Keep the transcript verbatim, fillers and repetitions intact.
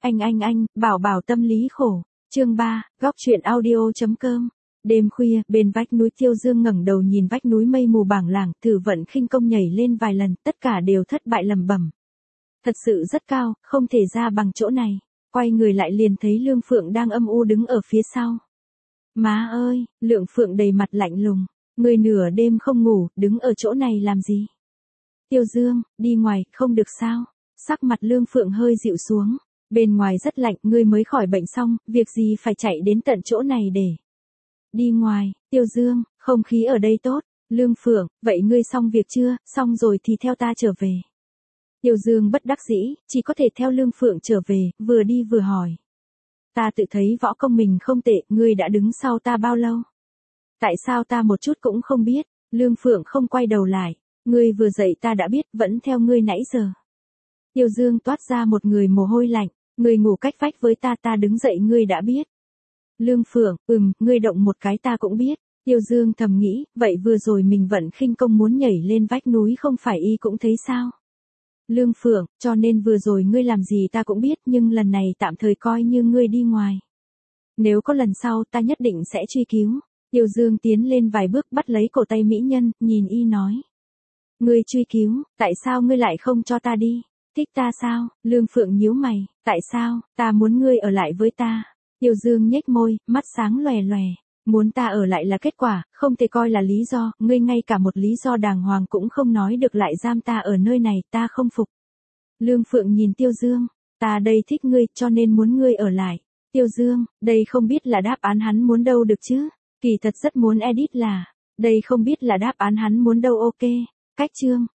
Anh anh anh, bảo bảo tâm lý khổ. Chương ba, góc truyện audio chấm com. Đêm khuya, bên vách núi Tiêu Dương ngẩng đầu nhìn vách núi mây mù bảng lảng, thử vận khinh công nhảy lên vài lần, tất cả đều thất bại lầm bẩm. Thật sự rất cao, không thể ra bằng chỗ này. Quay người lại liền thấy Lương Phượng đang âm u đứng ở phía sau. Má ơi, Lượng Phượng đầy mặt lạnh lùng. Người nửa đêm không ngủ, đứng ở chỗ này làm gì? Tiêu Dương, đi ngoài, không được sao? Sắc mặt Lương Phượng hơi dịu xuống. Bên ngoài rất lạnh, ngươi mới khỏi bệnh xong, việc gì phải chạy đến tận chỗ này để... Đi ngoài, Tiêu Dương, không khí ở đây tốt. Lương Phượng, vậy ngươi xong việc chưa, xong rồi thì theo ta trở về. Tiêu Dương bất đắc dĩ, chỉ có thể theo Lương Phượng trở về, vừa đi vừa hỏi. Ta tự thấy võ công mình không tệ, ngươi đã đứng sau ta bao lâu? Tại sao ta một chút cũng không biết? Lương Phượng không quay đầu lại. Ngươi vừa dậy ta đã biết, vẫn theo ngươi nãy giờ. Tiêu Dương toát ra một người mồ hôi lạnh. Ngươi ngủ cách vách với ta, ta đứng dậy ngươi đã biết. Lương Phượng, ừm, ngươi động một cái ta cũng biết. Tiêu Dương thầm nghĩ, vậy vừa rồi mình vận khinh công muốn nhảy lên vách núi không phải y cũng thấy sao? Lương Phượng, cho nên vừa rồi ngươi làm gì ta cũng biết, nhưng lần này tạm thời coi như ngươi đi ngoài. Nếu có lần sau ta nhất định sẽ truy cứu. Tiêu Dương tiến lên vài bước bắt lấy cổ tay mỹ nhân, nhìn y nói. Ngươi truy cứu, tại sao ngươi lại không cho ta đi? Thích ta sao? Lương Phượng nhíu mày, tại sao? Ta muốn ngươi ở lại với ta. Tiêu Dương nhếch môi, mắt sáng lòe lòe. Muốn ta ở lại là kết quả, không thể coi là lý do, ngươi ngay cả một lý do đàng hoàng cũng không nói được lại giam ta ở nơi này, ta không phục. Lương Phượng nhìn Tiêu Dương, ta đây thích ngươi cho nên muốn ngươi ở lại. Tiêu Dương, đây không biết là đáp án hắn muốn đâu được chứ, kỳ thật rất muốn edit là, đây không biết là đáp án hắn muốn đâu ok. Cách chương,